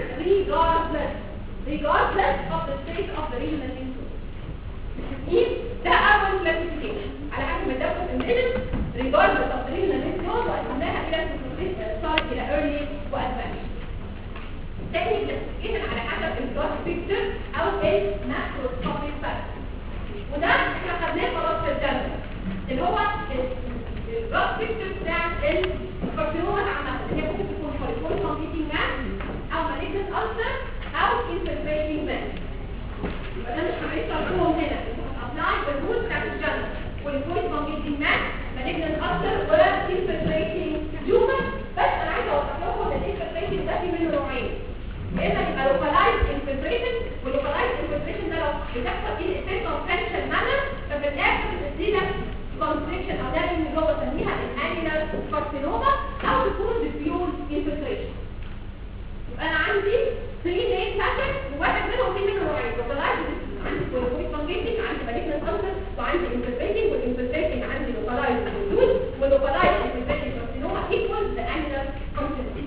regardless of the state of the regional lymph node. ده اول كلاسيفيكيشن على حسب الدرجة الانفيجن regardless of the regional lymph node وقسمناها الى early وادفانس. تاني كلاسيفيكيشن على حسب الجراف بيكتشر او الماكروسكوبيك فاكتور. وده احنا خدناه خلاص في الجنرال اللي هو الجراف بيكتشر بتاع الكارسينوما عامه اللي هي ممكن تكون فوليكول كومبليتنج ماس او مالجنت ألسر او انفلتريتنج ماس. يبقى ده مش هنعيش ارقامهم هنا انتوا هتابلاي الرول بتاعت الجنرال فوليكول كومبليتنج ماس مالجنت ألسر وانفلتريتنج تيومر. بس انا عايزه اوضح لكم ان الانفلتريشن ده فيه منه نوعين. يا اما يبقى لوكالايز انفلتريشن واللوكالايز انفلتريشن ده لو بتحصل فيه افكت اوف تنشن مانر ففي الاخر بتدي لك كونستريكشن او ده اللي هو بسميها الانيلر كارسينوما او تكون ديفيوز انفلتريشن. يبقى انا عندي 3 مين باترن وواحد منهم فيه منه نوعين لوكالايز عندي كولويد فانجيتنج عندي مالجنت ألسر وعندي انفلتريتنج والانفلتريتنج عندي لوكالايز ديفيوز واللوكالايز انفلتريتنج كارسينوما equals the annular consistency.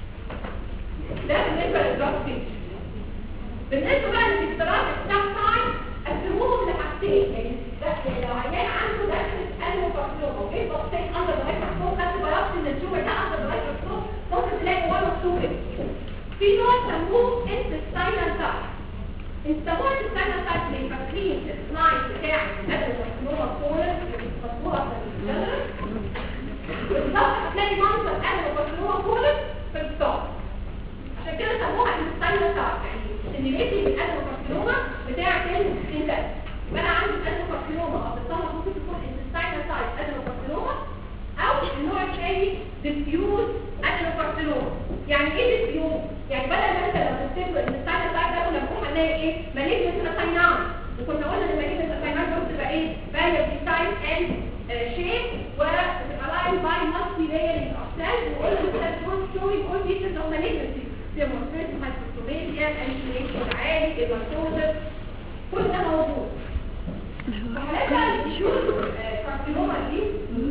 ده بالنسبة للجراف بيكتشر. بالنسبة بقى للاستراحة الساب تايم قسموهم لحاجتين. يعني لو عيان عنده داخل انوكارسينوما وجيت بصيت اندر ذا مايكروسكوب خدت بالك ان التيومر ده اندر ذا مايكروسكوب ممكن تلاقي وان اوف تو بيكس. في نوع سموه انتستاينال تايب. سموه انتستاينال تايب ليه؟ فاكرين السلايد بتاع الانوكارسينوما كولر اللي بتحطوها في الجنرال بالظبط هتلاقي منظر انوكارسينوما كولر في الصوت. عشان كده سموها انتستاينال تايب يعني سيميليتنج الانوكارسينوما بتاعه الانتستين. يبقى انا عندي الانوكارسينوما او الصمت ممكن تكون انتستاينال تايب انوكارسينوما او النوع الثاني ديفيوز انوكارسينوما. يعني ايه ديفيوز؟ يعني بدل ما انت لو تفتكروا الانتستاينال تايب ده كنا بنقول هنلاقي ايه؟ مالجنت اساينام وكنا قلنا ان المالجنت اساينام دول بتبقى ايه؟ فاريبل سايز اند شيب وبتبقى لاين باي مالتي لايرنج اوف سيلز وقلنا مثلا دول شوينج اول فيتشرز اوف مالجنسي ديمونستريشن هايبوكروميزيا انفلاميشن عالي ايماتوزس كل ده موجود. فحالات بقى الديفيوز كارسينوما دي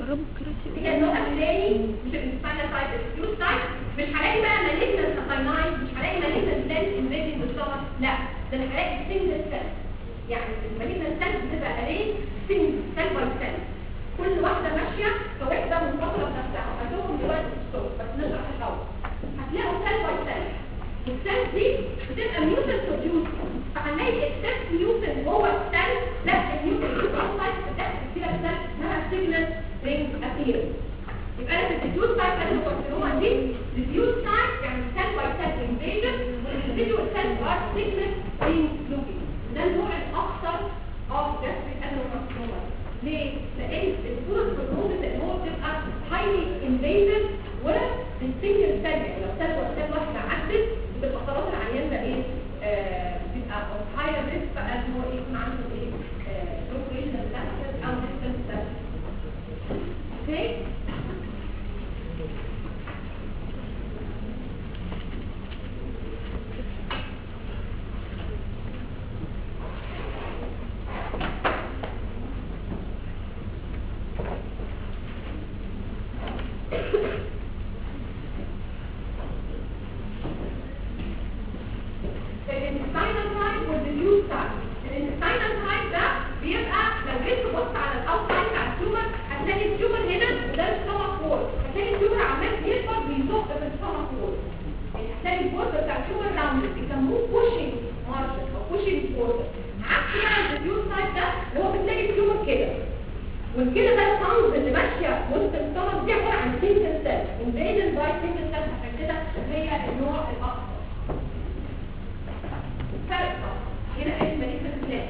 هي النوع الثاني مش الانسباينال تايب الديفيوز تايب. مش هلاقي بقى مالجنت اسايناين مش هلاقي مالجنت سيلز انفيدنج بالصمت لا ده انا هلاقي سنجل سيل. يعني المالجنت سيلز بتبقى ارين سنجل سيل باي سيل كل واحده ماشيه كوحده منفصله بنفسها. هدوهم دلوقتي في الصوت بس نشرح الاول. هتلاقوا سيل باي سيل والسيل دي بتبقى ميوتن بروديوس فهنلاقي اكسس ميوتن جوه السيل لا الميوتن بتاعت بتحصل فيها السيل اسمها سيجنال رينج ابيرنس. يبقى انا في الديفيوز تايب الانوكارسينوما دي ديفيوز تايب يعني سيل باي سيل انفيجن والانفيديوال سيل ار سيجنال رينج لوبينج. ده النوع الاخطر اوف جاستريك انوكارسينوما. ليه؟ لان الصوره البروجنوز اللي هو بتبقى هايلي انفيجن والسنجل سيل يعني لو سيل واحده عدت بتبقى خلاص العيان ده ايه؟ بيبقى هاي ريسك بقى ان هو يكون عنده ايه؟ وبالتالي التيومر عمال بيكبر بيزق في السtomach وول. يعني هتلاقي البوردر بتاع التيومر راوند بيسموه pushing margin او pushing border. عكس بقى الديفيوز سايت ده اللي هو بتلاقي التيومر كده. والكده بقى الساوند اللي ماشيه وسط السtomach دي عباره عن سنجل سيل انفيجن باي سنجل سيل، عشان كده هي النوع الاخطر. فرق هنا اسمه ماليزيا سلام.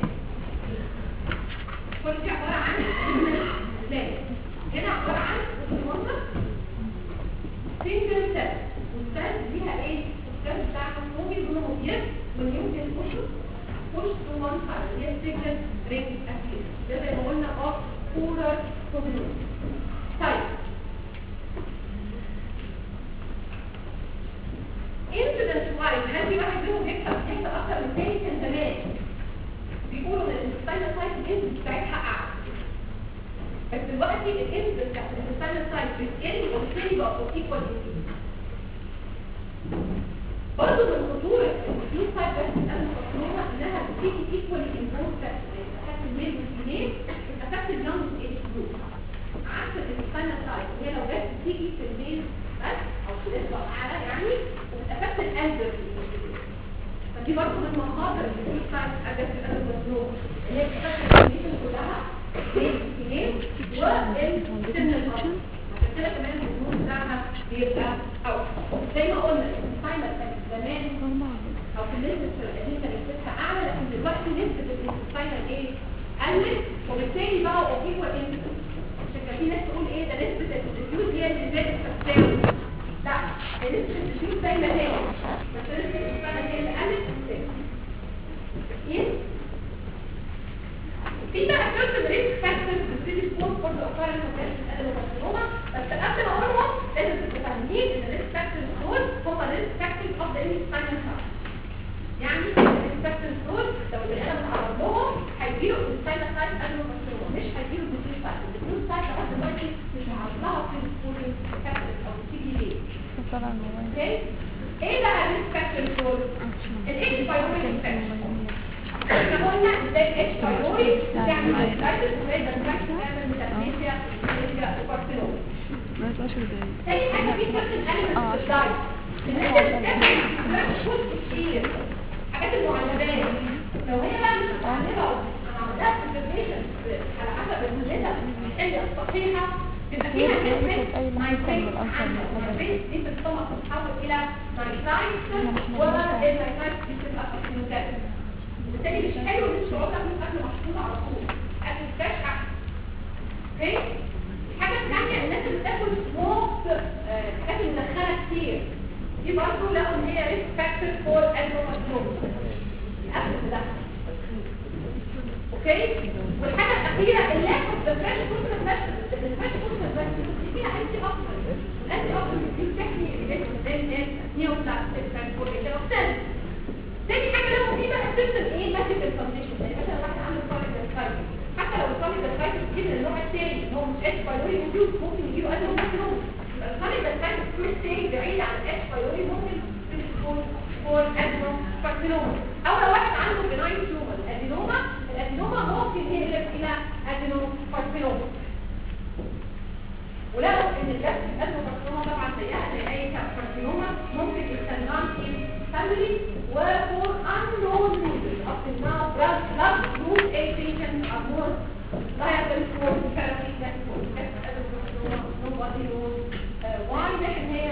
كل دي عباره عن سلام. هنا عباره عن منظر سنجل سيل، والسيل ليها ايه؟ السيل بتاعها موجي جلوبيات واليمكن push to one side هي سنجل رينج اكيد. ده زي ما قلنا polar prognosis. طيب incidence wise هل في واحد منهم بيحصل اكتر من تاني؟ كان زمان بيقولوا ان السباينال سايت الانسيدنس بتاعتها اعلى، بس دلوقتي الانسيدنس بتاعت السباينال سايت بتقل وبالتالي بقى ايكوال انسيدنس. برضه من خطوره الديفيوز سايت بس المفروضه انها بتيجي ايكوال ان بوث سيكشنز، افكت الميل والفيميل افكت اليونج ايج جروب، عكس السباينال سايت هي لو جت بتيجي في الميل بس او في نسبه اعلى يعني، وبتافكت الالدر. فدي برضه من مخاطر الديفيوز سايت افكت الالدر اللي هي بتافكت الكونديشن كلها بين الفيميل والسن الأطفال. عشان كده كمان الهرمون بتاعها بيبقى اوحش. زي ما قلنا السباينال سايت زمان او في النسبه القديمه كانت نسبتها اعلى، لكن دلوقتي نسبه السباينال ايه؟ قلت، وبالتالي بقى ايكوال انسيدنس. عشان كان في ناس تقول ايه ده نسبه الديفيوز هي اللي زادت فتساوي. لا، نسبه الديفيوز زي ما هي، بس نسبه السباينال هي اللي قلت فتساوي. في بقى certain risk factors بتبتدي تكون برضه أفكار المكان الأدوية، بس قبل ما أقولهم لازم تبقوا فاهمين إن الريسك فاكتورز دول هم الريسك فاكتورز أوف ذا سباينال سايت. يعني الريسك فاكتورز دول لو البني آدم اتعرض لهم هيجيله السباينال سايت أدوية، مش هيجيله الديفيوز سايت. الديفيوز سايت لغاية دلوقتي مش معرض لها في السبورينج فاكتورز أو بتيجي ليه. اوكي؟ إيه بقى الريسك فاكتورز دول؟ الإيج بايوري انفكشن. احنا قلنا ازاي الاتش بايوري تعمل ماستايتس وازاي الدكتور تعمل ميتافيزيا وكارسينوم. تاني حاجه في سيرتن اليمنتس في الدايت، الناس اللي بتاكل فود كتير، حاجات المعلبات لو هي بقى مش متعلبه وعملها بريزرفيشن على حسب المده الصحيه الصحيحه بيبقى فيها نسبه نايتريت عاليه. دي بتطلع تتحول الى نايترايت، والنايترايت دي بتبقى كارسينوجين. بالتالي مش حلو ان انت تقعد تاكل اكل مشطوط على طول، اكل فريش احسن. اوكي؟ الحاجه الثانيه الناس اللي بتاكل سموك حاجات مدخنه كتير، دي برضه لقوا ان هي ريسك فاكتور فور ادنوماتوم الاكل ده. اوكي؟ والحاجه الاخيره اللاك اوف ذا فريش فود فيجيتابلز، الفريش فود فيجيتابلز فيها انتي اوكسيدنت، الانتي اوكسيدنت دي بتحمي الجسم زي النيوبلاستيك ترانسبورتيشن. تاني حاجه لو في بقى سيستم ايه ماسك كونديشن، يعني مثلا واحد عنده كوليك دايفايتس، حتى لو الكوليك دايفايتس دي من النوع الثاني اللي هو مش اتش بايوري موجود، ممكن يجيله ادنوماتوم. يبقى الكوليك دايفايتس مش ستيج بعيد عن الاتش بايوري، ممكن تكون فور ادنوماتوم. او لو واحد عنده بناين تيومر الادينوما ممكن يقلب الى ادنوماتوم. ولقوا ان الادنوماتوم طبعا زيها زي اي كارسينوما ممكن يستخدم في family were for unknown reasons. Up to now, blood group A patients are more liable for therapy than for nobody knows why. لكن هي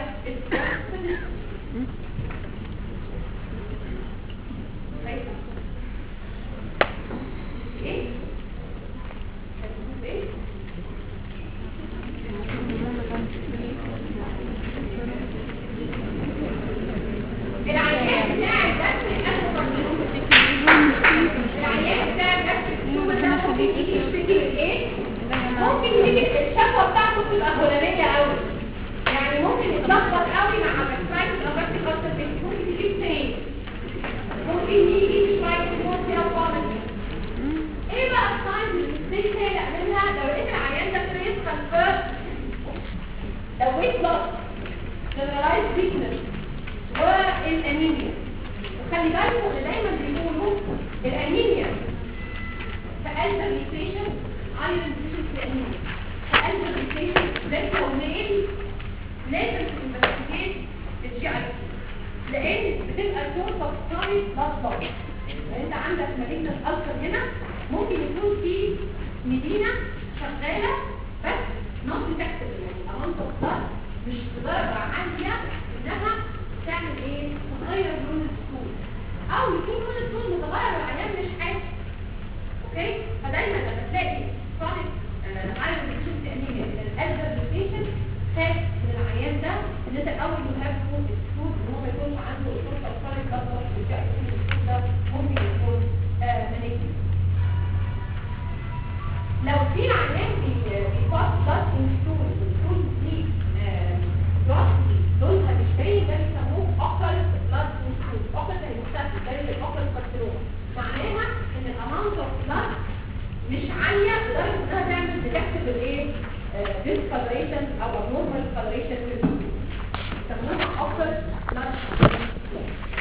ممكن يجي الشكوى بتاعته تبقى هلاميه قوي، يعني ممكن يتلخبط قوي مع البكتيريا او بكتيريا ممكن يجيب تاني، ممكن يجي شويه موتيا وفاميلي. ايه بقى الساينز اللي بتبتدي تعملها لو لقيت العيان ده ابتدى يدخل في لو ويت لوس جنرالايز ويكنس والانيميا؟ وخلي بالكم ان دايما بيقولوا الانيميا فقلب الريسيشن ايرون ديفيشنسي انيميا، فقلب الريسيشن ده لو ميل مش بدرجه عاليه انها تعمل ايه؟ تغير لون الستول، او يكون لون الستول متغير والعيان مش حاسس. اوكي؟ فدايما لما تلاقي chronic iron deficiency anemia in an elderly patient خاف من العيان ده ان انت الاول يهاب فوق الستول ان هو ما يكونش عنده فرصه chronic blood loss ويرجع يكون الستول ده ممكن يكون malignant. لو في عيان بيباص بلاد انستول والستول دي راسي لونها مش باين ده بيسموه اوكلت بلاد انستول، اوكلت هيموستاسيس زي الاوكلت كارسينوما، معناها ان الاماونت اوف بلاد مش عاليه لدرجه انها تعمل ديتكتيف الايه؟ discoloration او abnormal coloration في الستول، بيسموها اوكلت بلاد انستول.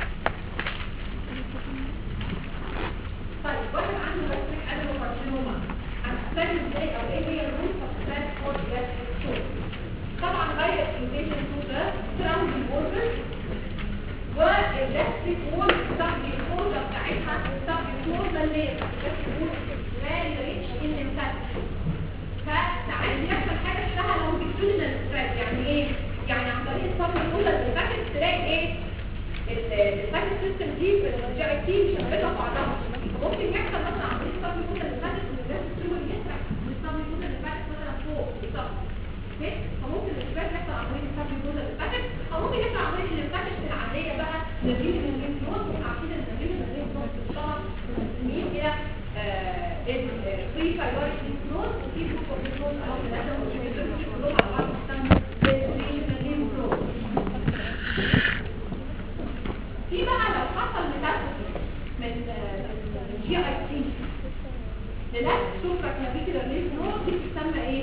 طيب واحد عنده بس ادينوكارسينوما هتستخدم ازاي او ايه هي الروت اوف ستات فور جاستريك ستول؟ طبعا غير الانفيشن تو ذا سراوندينج اورجن والجاستريك وول بتاعتي الخوجه بتاعتها بتاعتي النورمال لير الجاستريك وول فيري ريتش ان ليمفاتيك، فساعات بيحصل حاجه اسمها لونجيتيودنال ستريس. يعني ايه؟ يعني عن طريق الصدمه الاولى الليمفاتيك تلاقي ايه؟ الليمفاتيك سيستم دي في الجي اي تي مشبكه بعضها، ممكن يحصل مثلا عن طريق الصدمه الاولى الليمفاتيك ان الجسم التيومر يسرح من الصدمه الاولى الليمفاتيك مثلا فوق بالظبط. اوكي؟ فممكن الاسباب يحصل عن طريق الصدمه الاولى الليمفاتيك، او ممكن يحصل عن طريق الليمفاتيك العاديه بقى نتيجه ان الليمف نود وعارفين ان نتيجه ان الليمف نود بتشتغل بنسميه كده الفري فايبريك ليمف نود وفي بروكو ليمف نود او الادم والجسم كلهم على بعض بيسموا الريجنال ليمف نود. في بقى لو حصل ميتاستاسيس من الجي اي تي للفت سوبرا كلافيكولار ليمف نود دي بتسمى ايه؟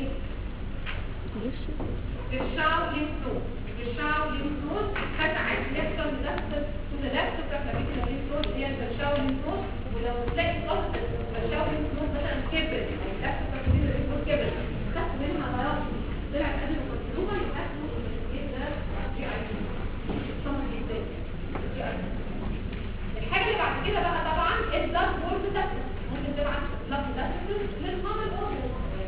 الشاو ليمف نود. الشاو ليمف نود ساعات بيحصل ميتاستاسيس to the left supraclavicular lymph node اللي هي الشاو ليمف نود، ولو تلاقي خلاص الشاو ليمف نود مثلا كبرت او اللفت supraclavicular lymph nود كبرت خدت منها مرض طلعت ادينوكارسينوما يبقى اسمه الانفستيجيت ده جي اي تي. صمت جدا جي اي تي. الحاجه اللي بعد كده بقى طبعا البلاد بورد تاسيس، ممكن تبعت بلاد تاسيس للمامل اورجن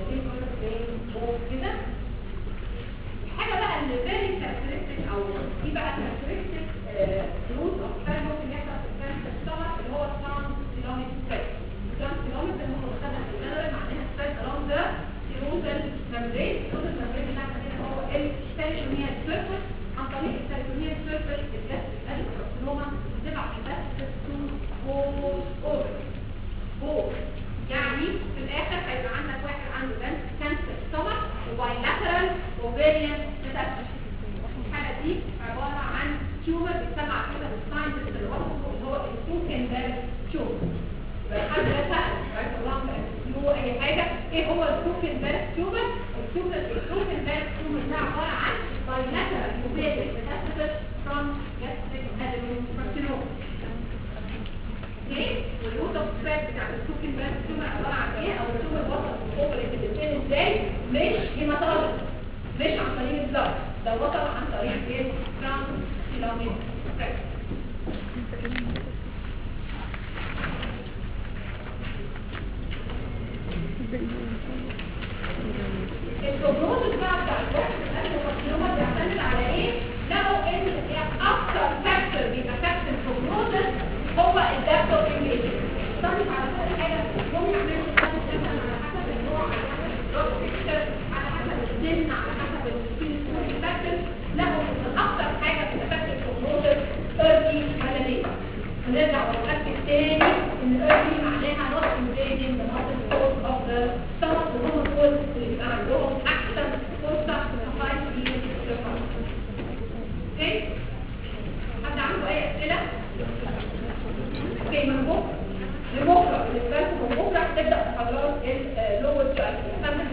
كده. الحاجه بقى اللي فيري كاركترستيك او دي بقى كاركترستيك روت اوف كان ممكن يحصل في الكانسر ستومك اللي هو ترانسيلوميك ستريس. الترانسيلوميك اللي هو خدها في الجنرال معناها ستريس اراوند ذا سيروزال ممبرين. السيروزال ممبرين بتاعنا هنا هو البيريتونيال سيرفيس. عن طريق البيريتونيال سيرفيس الجاستريك ادينوكارسينوما بتبعت ميتاستاسيس تو بوث اورجنز. بوث يعني في الاخر هيبقى عندك واحد عنده كانسر ستومك وبايلاترال اوفيريان ميتاستاسيس. الحاله دي عباره عن تيومر بيتسمى على كده بالساينتست اللي هو الكوكنبرج تيومر. يبقى حد ده سال هو اي حاجه ايه هو الكوكنبرج تيومر؟ الكوكنبرج تيومر ده عباره عن بايلاترال اوفيريان ميتاستاسيس from gastric adenocarcinoma. ايه؟ والروت اوف سبريد بتاع الكوكنبرج تيومر عباره عن ايه؟ او التيومر وصل للاوفري في الاثنين ازاي؟ مش هيماتولوجي، مش عن طريق البلاد، ده وصل عن طريق ايه؟ ترانسيلوميك ستريس. البروجنوز بقى بتاع الكارسينوما بيعتمد على ايه؟ لقوا ان اكتر فاكتور بيأفكت البروجنوز هو الدبت اوف انجيجمنت. صارت على كل حاجه هم يعملوا مثلا على حسب النوع، على حسب الدروب فيكتشر، على حسب السن، على حسب السكين فاكتور. لقوا ان اكتر حاجه بتأفكت البروجنوز ايرلي ولا ليت. ونرجع ونأكد تاني ان ايرلي معناها نوت انفيجن ذا ماسل كورس اوف ذا ستومك، وهم دول اللي بيبقى عندهم احسن فرصه للفايت في الجفاف. اوكي؟ حد عنده اي اسئله؟ اوكي، من بكره بالنسبه لكم من بكره هتبدا محاضرات اللور جي اي تي.